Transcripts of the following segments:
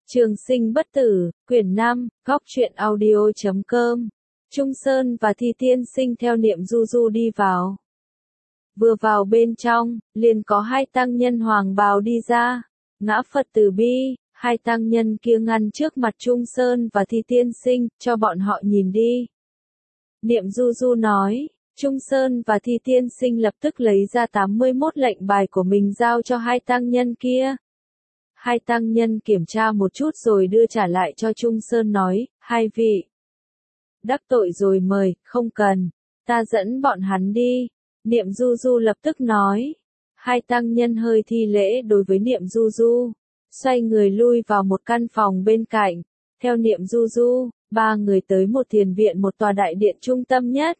Trường sinh bất tử, quyển 5, góc truyện audio.com. Trung Sơn và Thi Tiên Sinh theo Niệm Du Du đi vào. Vừa vào bên trong, liền có hai tăng nhân hoàng bào đi ra. Ngã Phật từ bi, hai tăng nhân kia ngăn trước mặt Trung Sơn và Thi Tiên Sinh, cho bọn họ nhìn đi. Niệm Du Du nói, Trung Sơn và Thi Tiên Sinh lập tức lấy ra 81 lệnh bài của mình giao cho hai tăng nhân kia. Hai tăng nhân kiểm tra một chút rồi đưa trả lại cho Trung Sơn nói, hai vị. Đắc tội rồi mời, không cần, ta dẫn bọn hắn đi. Niệm Du Du lập tức nói. Hai tăng nhân hơi thi lễ đối với Niệm Du Du. Xoay người lui vào một căn phòng bên cạnh. Theo Niệm Du Du, ba người tới một thiền viện, một tòa đại điện trung tâm nhất.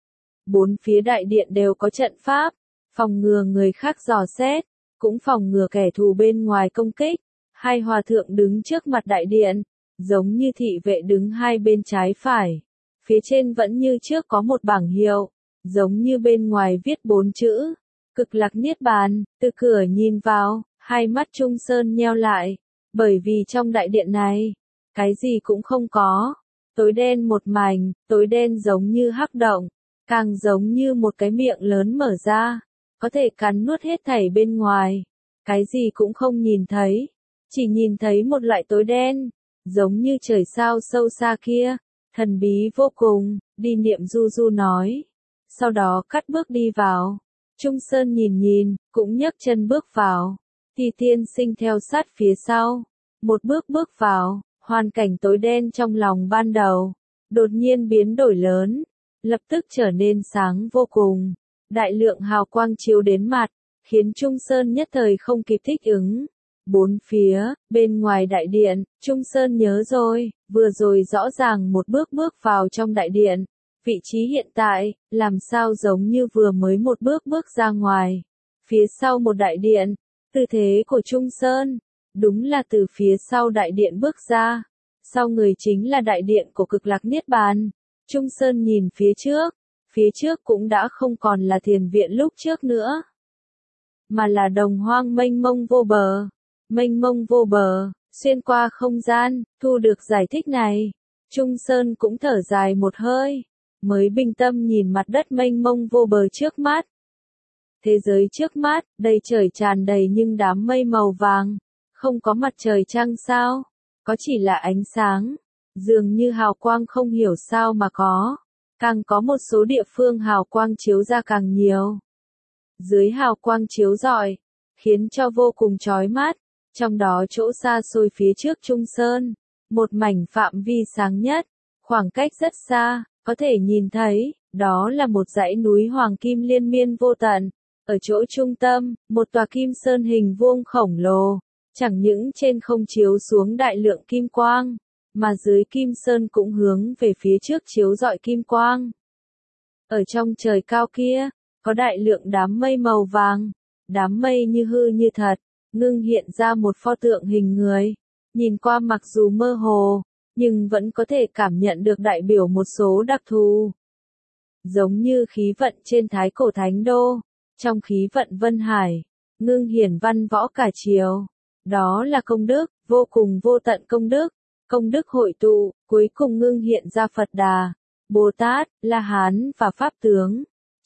Bốn phía đại điện đều có trận pháp, phòng ngừa người khác dò xét, cũng phòng ngừa kẻ thù bên ngoài công kích. Hai hòa thượng đứng trước mặt đại điện, giống như thị vệ đứng hai bên trái phải. Phía trên vẫn như trước có một bảng hiệu, giống như bên ngoài viết 4 chữ, Cực Lạc Niết Bàn. Từ cửa nhìn vào, hai mắt Trung Sơn nheo lại, bởi vì trong đại điện này, cái gì cũng không có. Tối đen một mảnh, tối đen giống như hắc động, càng giống như một cái miệng lớn mở ra, có thể cắn nuốt hết thảy bên ngoài. Cái gì cũng không nhìn thấy, chỉ nhìn thấy một loại tối đen, giống như trời sao sâu xa kia, thần bí vô cùng. Đi, Niệm Du Du nói. Sau đó cắt bước đi vào. Trung Sơn nhìn, cũng nhấc chân bước vào. Thi Tiên Sinh theo sát phía sau. Một bước bước vào, hoàn cảnh tối đen trong lòng ban đầu, đột nhiên biến đổi lớn, lập tức trở nên sáng vô cùng. Đại lượng hào quang chiếu đến mặt, khiến Trung Sơn nhất thời không kịp thích ứng. Bốn phía, bên ngoài đại điện, Trung Sơn nhớ rồi, vừa rồi rõ ràng một bước bước vào trong đại điện. Vị trí hiện tại, làm sao giống như vừa mới một bước bước ra ngoài. Phía sau một đại điện, tư thế của Trung Sơn, đúng là từ phía sau đại điện bước ra. Sau người chính là đại điện của Cực Lạc Niết Bàn. Trung Sơn nhìn phía trước cũng đã không còn là thiền viện lúc trước nữa, mà là đồng hoang mênh mông vô bờ. Mênh mông vô bờ, xuyên qua không gian. Thu được giải thích này, Trung Sơn cũng thở dài một hơi, mới bình tâm nhìn mặt đất mênh mông vô bờ trước mắt. Thế giới trước mắt, đầy trời tràn đầy nhưng đám mây màu vàng, không có mặt trời trăng sao, có chỉ là ánh sáng, dường như hào quang không hiểu sao mà có, càng có một số địa phương hào quang chiếu ra càng nhiều. Dưới hào quang chiếu rọi, khiến cho vô cùng chói mắt. Trong đó chỗ xa xôi phía trước Trung Sơn, một mảnh phạm vi sáng nhất, khoảng cách rất xa, có thể nhìn thấy, đó là một dãy núi hoàng kim liên miên vô tận. Ở chỗ trung tâm, một tòa kim sơn hình vuông khổng lồ, chẳng những trên không chiếu xuống đại lượng kim quang, mà dưới kim sơn cũng hướng về phía trước chiếu rọi kim quang. Ở trong trời cao kia, có đại lượng đám mây màu vàng, đám mây như hư như thật, ngưng hiện ra một pho tượng hình người. Nhìn qua mặc dù mơ hồ, nhưng vẫn có thể cảm nhận được đại biểu một số đặc thù. Giống như khí vận trên Thái Cổ Thánh Đô, trong khí vận Vân Hải, ngưng hiển văn võ cả chiều. Đó là công đức, vô cùng vô tận công đức hội tụ, cuối cùng ngưng hiện ra Phật Đà, Bồ Tát, La Hán và Pháp tướng.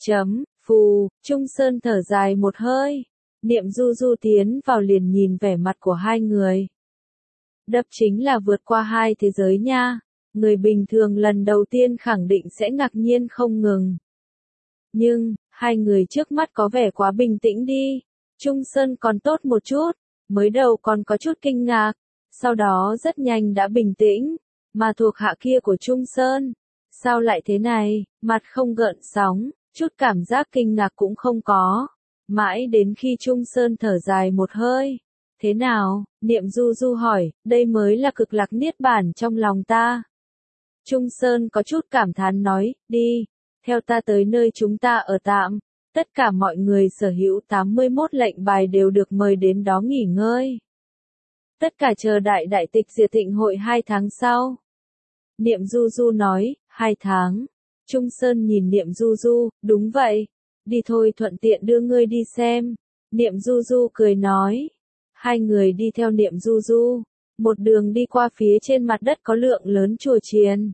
Phù, Trung Sơn thở dài một hơi. Niệm Du Du tiến vào liền nhìn vẻ mặt của hai người. Đập chính là vượt qua hai thế giới nha. Người bình thường lần đầu tiên khẳng định sẽ ngạc nhiên không ngừng. Nhưng, hai người trước mắt có vẻ quá bình tĩnh đi. Trung Sơn còn tốt một chút, mới đầu còn có chút kinh ngạc, sau đó rất nhanh đã bình tĩnh. Mà thuộc hạ kia của Trung Sơn, sao lại thế này, mặt không gợn sóng, chút cảm giác kinh ngạc cũng không có. Mãi đến khi Trung Sơn thở dài một hơi. Thế nào? Niệm Du Du hỏi, đây mới là Cực Lạc Niết Bàn trong lòng ta. Trung Sơn có chút cảm thán nói, đi, theo ta tới nơi chúng ta ở tạm. Tất cả mọi người sở hữu 81 lệnh bài đều được mời đến đó nghỉ ngơi. Tất cả chờ đại tịch diệt thịnh hội 2 tháng sau. Niệm Du Du nói, 2 tháng. Trung Sơn nhìn Niệm Du Du, đúng vậy. Đi thôi, thuận tiện đưa ngươi đi xem. Niệm Du Du cười nói. Hai người đi theo Niệm Du Du, Một đường đi qua phía trên mặt đất có lượng lớn chùa chiền.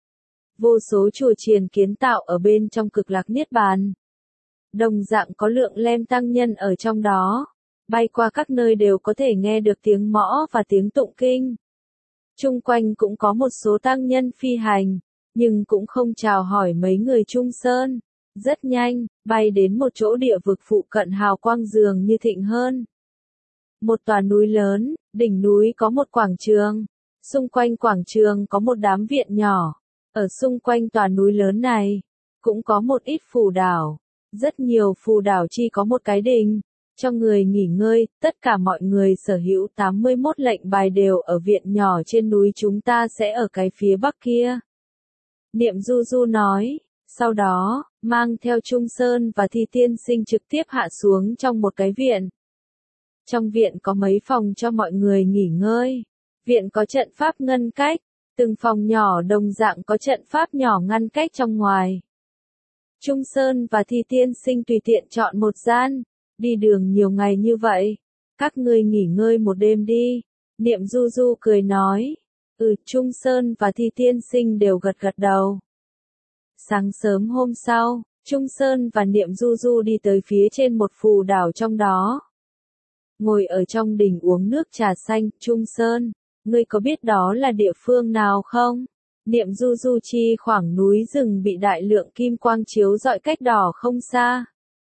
Vô số chùa chiền kiến tạo ở bên trong cực lạc niết bàn. Đồng dạng có lượng lem tăng nhân ở trong đó. Bay qua các nơi đều có thể nghe được tiếng mõ và tiếng tụng kinh. Chung quanh cũng có một số tăng nhân phi hành, nhưng cũng không chào hỏi mấy người Trung Sơn. Rất nhanh, bay đến một chỗ địa vực phụ cận hào quang dường như thịnh hơn. Một tòa núi lớn, đỉnh núi có một quảng trường. Xung quanh quảng trường có một đám viện nhỏ. Ở xung quanh tòa núi lớn này, cũng có một ít phù đảo. Rất nhiều phù đảo chỉ có một cái đình. Cho người nghỉ ngơi, tất cả mọi người sở hữu 81 lệnh bài đều ở viện nhỏ trên núi, chúng ta sẽ ở cái phía bắc kia. Niệm Du Du nói, sau đó, mang theo Trung Sơn và Thi Tiên Sinh trực tiếp hạ xuống trong một cái viện. Trong viện có mấy phòng cho mọi người nghỉ ngơi. Viện có trận pháp ngăn cách, từng phòng nhỏ đồng dạng có trận pháp nhỏ ngăn cách trong ngoài. Trung Sơn và Thi Tiên Sinh tùy tiện chọn một gian. Đi đường nhiều ngày như vậy, các ngươi nghỉ ngơi một đêm đi. Niệm Du Du cười nói. Trung Sơn và Thi Tiên Sinh đều gật gật đầu. Sáng sớm hôm sau, Trung Sơn và Niệm Du Du đi tới phía trên một phù đảo trong đó. Ngồi ở trong đình uống nước trà xanh. Trung Sơn, ngươi có biết đó là địa phương nào không? Niệm Du Du chỉ khoảng núi rừng bị đại lượng kim quang chiếu rọi cách đó không xa.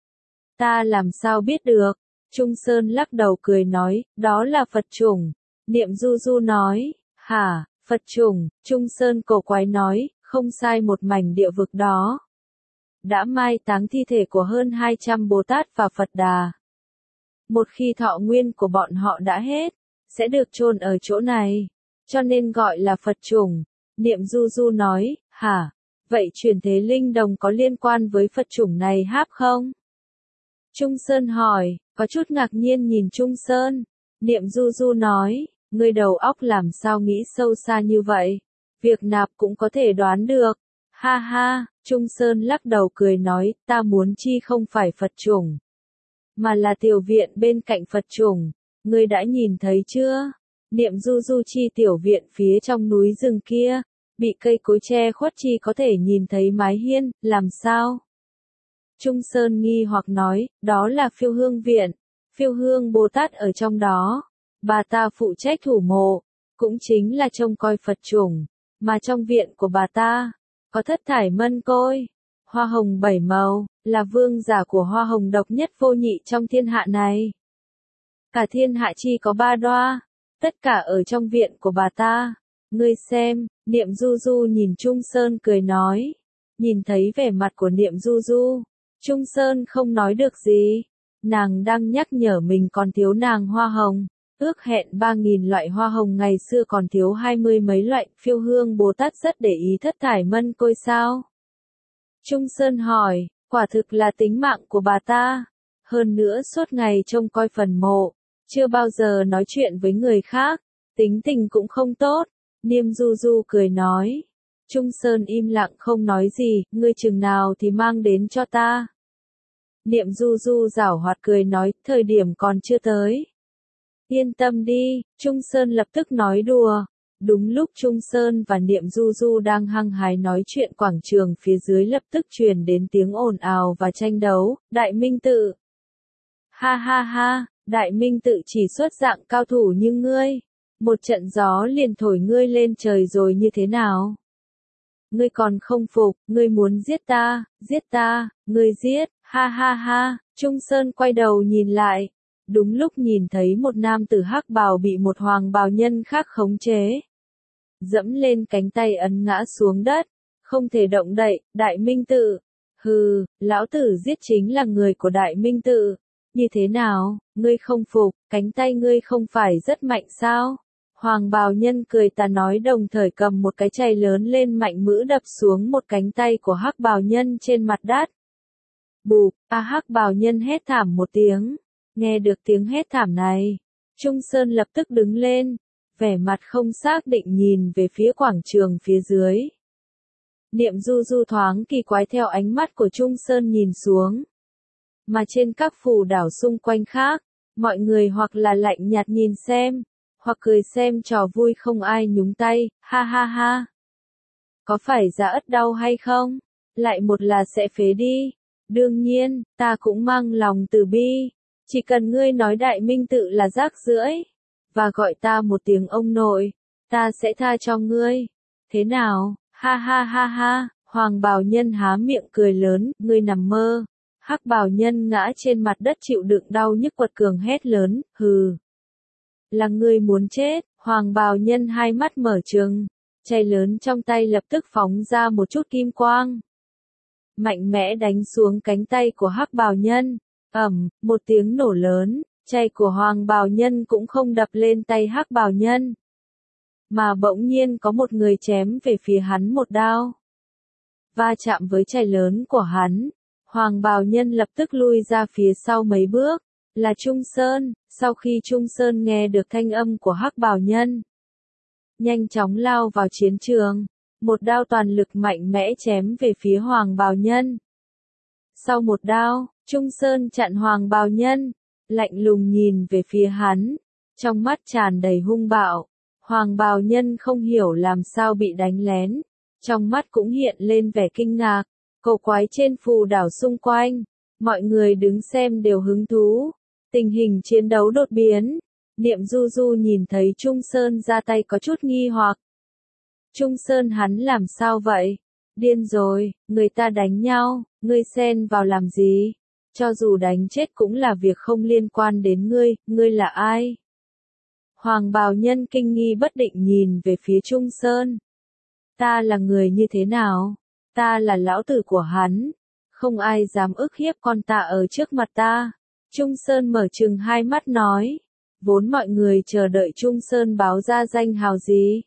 Ta làm sao biết được? Trung Sơn lắc đầu cười nói, đó là Phật chủng. Niệm Du Du nói, hả, Phật chủng? Trung Sơn cổ quái nói, không sai, một mảnh địa vực đó đã mai táng thi thể của hơn 200 Bồ Tát và Phật Đà. Một khi thọ nguyên của bọn họ đã hết, sẽ được chôn ở chỗ này, cho nên gọi là Phật chủng. Niệm Du Du nói, hả, vậy chuyển thế linh đồng có liên quan với Phật chủng này háp không? Trung Sơn hỏi, có chút ngạc nhiên nhìn Trung Sơn. Niệm Du Du nói, ngươi đầu óc làm sao nghĩ sâu xa như vậy? Việc nạp cũng có thể đoán được. Ha ha, Trung Sơn lắc đầu cười nói, ta muốn chi không phải Phật chủng, mà là tiểu viện bên cạnh Phật chủng. Ngươi đã nhìn thấy chưa? Niệm Du Du chi tiểu viện phía trong núi rừng kia, bị cây cối che khuất, chi có thể nhìn thấy mái hiên, làm sao? Trung Sơn nghi hoặc nói, đó là Phiêu Hương viện, Phiêu Hương Bồ Tát ở trong đó. Bà ta phụ trách thủ mộ, cũng chính là trông coi Phật chủng, mà trong viện của bà ta, có thất thải mân côi, hoa hồng 7 màu, là vương giả của hoa hồng độc nhất vô nhị trong thiên hạ này. Cả thiên hạ chi có 3 đoa, tất cả ở trong viện của bà ta. Ngươi xem, Niệm Du Du nhìn Trung Sơn cười nói. Nhìn thấy vẻ mặt của Niệm Du Du, Trung Sơn không nói được gì. Nàng đang nhắc nhở mình còn thiếu nàng hoa hồng. Ước hẹn 3.000 loại hoa hồng ngày xưa còn thiếu 20 mấy loại. Phiêu Hương Bồ Tát rất để ý thất thải mân côi sao? Trung Sơn hỏi, quả thực là tính mạng của bà ta. Hơn nữa suốt ngày trông coi phần mộ, chưa bao giờ nói chuyện với người khác, tính tình cũng không tốt. Niệm Du Du cười nói. Trung Sơn im lặng không nói gì, ngươi chừng nào thì mang đến cho ta. Niệm Du Du giảo hoạt cười nói, thời điểm còn chưa tới. Yên tâm đi, Trung Sơn lập tức nói đùa. Đúng lúc Trung Sơn và Niệm Du Du đang hăng hái nói chuyện, quảng trường phía dưới lập tức truyền đến tiếng ồn ào và tranh đấu. Đại Minh Tự. Ha ha ha, Đại Minh Tự chỉ xuất dạng cao thủ như ngươi. Một trận gió liền thổi ngươi lên trời rồi như thế nào? Ngươi còn không phục, ngươi muốn giết ta, ngươi giết, ha ha ha. Trung Sơn quay đầu nhìn lại. Đúng lúc nhìn thấy một nam tử hắc bào bị một hoàng bào nhân khác khống chế. Dẫm lên cánh tay ấn ngã xuống đất, không thể động đậy. Đại Minh Tự. Hừ, lão tử giết chính là người của Đại Minh Tự. Như thế nào, ngươi không phục, cánh tay ngươi không phải rất mạnh sao? Hoàng bào nhân cười tà nói, đồng thời cầm một cái chày lớn lên mạnh mẽ đập xuống một cánh tay của hắc bào nhân trên mặt đất. Bụp, hắc bào nhân hét thảm một tiếng. Nghe được tiếng hét thảm này, Trung Sơn lập tức đứng lên, vẻ mặt không xác định nhìn về phía quảng trường phía dưới. Niệm Du Du thoáng kỳ quái theo ánh mắt của Trung Sơn nhìn xuống. Mà trên các phù đảo xung quanh khác, mọi người hoặc là lạnh nhạt nhìn xem, hoặc cười xem trò vui không ai nhúng tay, ha ha ha. Có phải giá ất đau hay không? Lại một là sẽ phế đi. Đương nhiên, ta cũng mang lòng từ bi. Chỉ cần ngươi nói đại minh tự là rác rưởi, và gọi ta một tiếng ông nội, ta sẽ tha cho ngươi. Thế nào? Ha ha ha ha, Hoàng bào nhân há miệng cười lớn, ngươi nằm mơ. Hắc bào nhân ngã trên mặt đất chịu đựng đau nhức quật cường hét lớn, hừ. Là ngươi muốn chết, Hoàng bào nhân hai mắt mở trừng, chày lớn trong tay lập tức phóng ra một chút kim quang. Mạnh mẽ đánh xuống cánh tay của Hắc bào nhân, một tiếng nổ lớn, chày của Hoàng bào nhân cũng không đập lên tay Hắc bào nhân. Mà bỗng nhiên có một người chém về phía hắn một đao. Va chạm với chày lớn của hắn, Hoàng bào nhân lập tức lui ra phía sau mấy bước, là Trung Sơn. Sau khi Trung Sơn nghe được thanh âm của Hắc bào nhân, nhanh chóng lao vào chiến trường, một đao toàn lực mạnh mẽ chém về phía Hoàng bào nhân. Sau một đao, Trung Sơn chặn Hoàng bào nhân, lạnh lùng nhìn về phía hắn, trong mắt tràn đầy hung bạo. Hoàng bào nhân không hiểu làm sao bị đánh lén, trong mắt cũng hiện lên vẻ kinh ngạc. Cầu quái trên phù đảo xung quanh, mọi người đứng xem đều hứng thú. Tình hình chiến đấu đột biến, Niệm Du Du nhìn thấy Trung Sơn ra tay có chút nghi hoặc. Trung Sơn hắn làm sao vậy? Điên rồi, người ta đánh nhau, ngươi xen vào làm gì? Cho dù đánh chết cũng là việc không liên quan đến ngươi là ai? Hoàng bào nhân kinh nghi bất định nhìn về phía Trung Sơn. Ta là người như thế nào? Ta là lão tử của hắn. Không ai dám ức hiếp con ta ở trước mặt ta. Trung Sơn mở trừng hai mắt nói. Vốn mọi người chờ đợi Trung Sơn báo ra danh hào gì.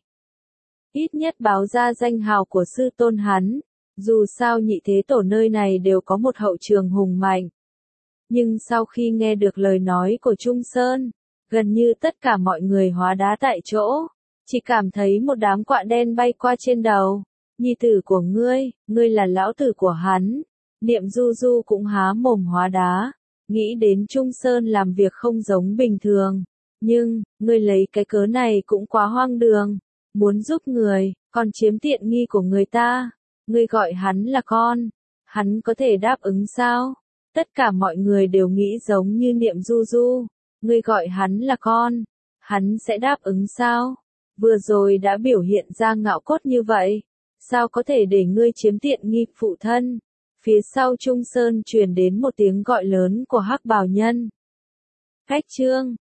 Ít nhất báo ra danh hào của sư tôn hắn. Dù sao nhị thế tổ nơi này đều có một hậu trường hùng mạnh. Nhưng sau khi nghe được lời nói của Trung Sơn, gần như tất cả mọi người hóa đá tại chỗ. Chỉ cảm thấy một đám quạ đen bay qua trên đầu. Nhi tử của ngươi là lão tử của hắn. Niệm Du Du cũng há mồm hóa đá. Nghĩ đến Trung Sơn làm việc không giống bình thường. Nhưng, ngươi lấy cái cớ này cũng quá hoang đường. Muốn giúp người, còn chiếm tiện nghi của người ta. Ngươi gọi hắn là con. Hắn có thể đáp ứng sao? Tất cả mọi người đều nghĩ giống như Niệm Du Du. Ngươi gọi hắn là con. Hắn sẽ đáp ứng sao? Vừa rồi đã biểu hiện ra ngạo cốt như vậy. Sao có thể để ngươi chiếm tiện nghi phụ thân? Phía sau Trung Sơn truyền đến một tiếng gọi lớn của Hắc bào nhân. Khách trương,